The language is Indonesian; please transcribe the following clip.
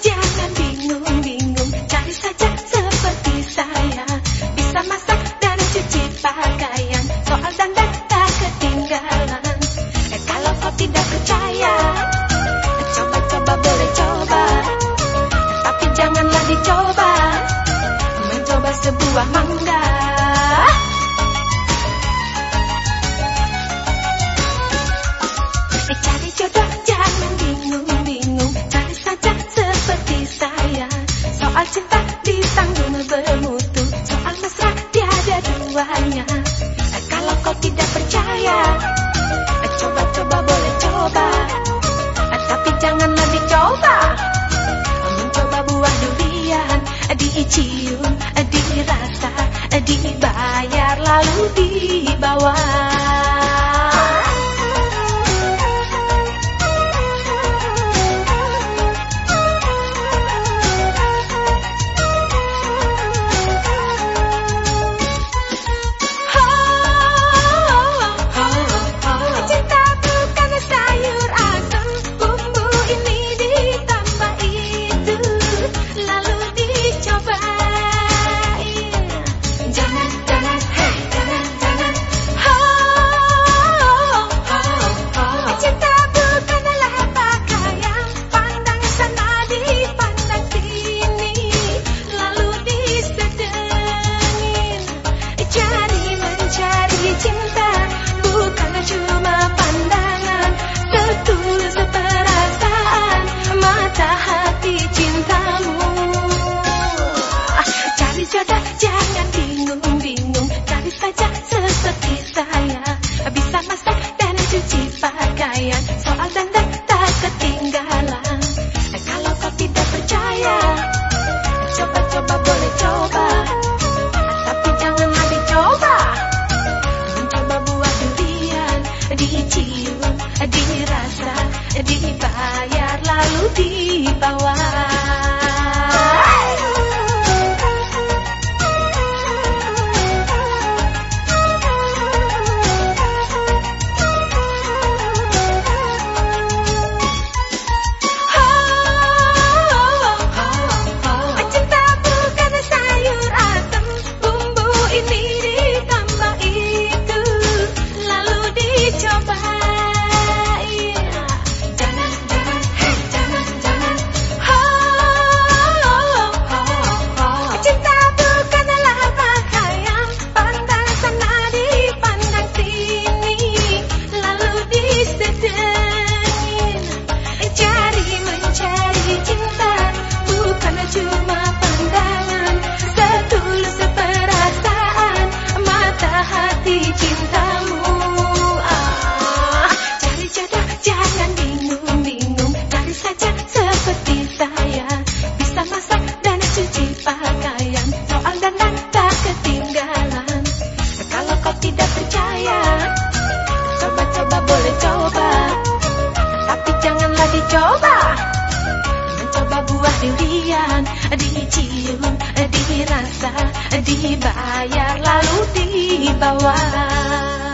jangan bingung-bingung, cari saja seperti saya. Bisa masak dan cuci pakaian, soal dandan tak ketinggalan. Kalau kau tidak percaya, coba-coba boleh coba, tapi janganlah dicoba mencoba sebuah mangga. Cari jodoh jangan bingung-bingung, cari saja seperti saya. Soal cinta ditanggung bermutu, soal mesra tiada duanya. Kalau kau tidak percaya, coba-coba boleh coba, tapi janganlah dicoba mencoba buah durian. Dicium, dirasa, dibayar lalu dibawa. Jangan bingung-bingung, cari saja seperti saya. Bisa masak dan cuci pakaian, soal dandan tak ketinggalan. Kalau kau tidak percaya, coba-coba boleh coba, tapi janganlah dicoba mencoba buah durian. Dicium, dirasa, dibayar lalu dibawa. Cuma pandangan, setulus perasaan, mata hati cintamu. Cari jodoh jangan bingung-bingung, cari saja seperti saya. Bisa masak dan cuci pakaian, soal dandan tak ketinggalan. Kalau kau tidak percaya, coba-coba boleh coba, tapi janganlah dicoba mencoba buah durian. Dicium, dirasa, dibayar lalu dibawa.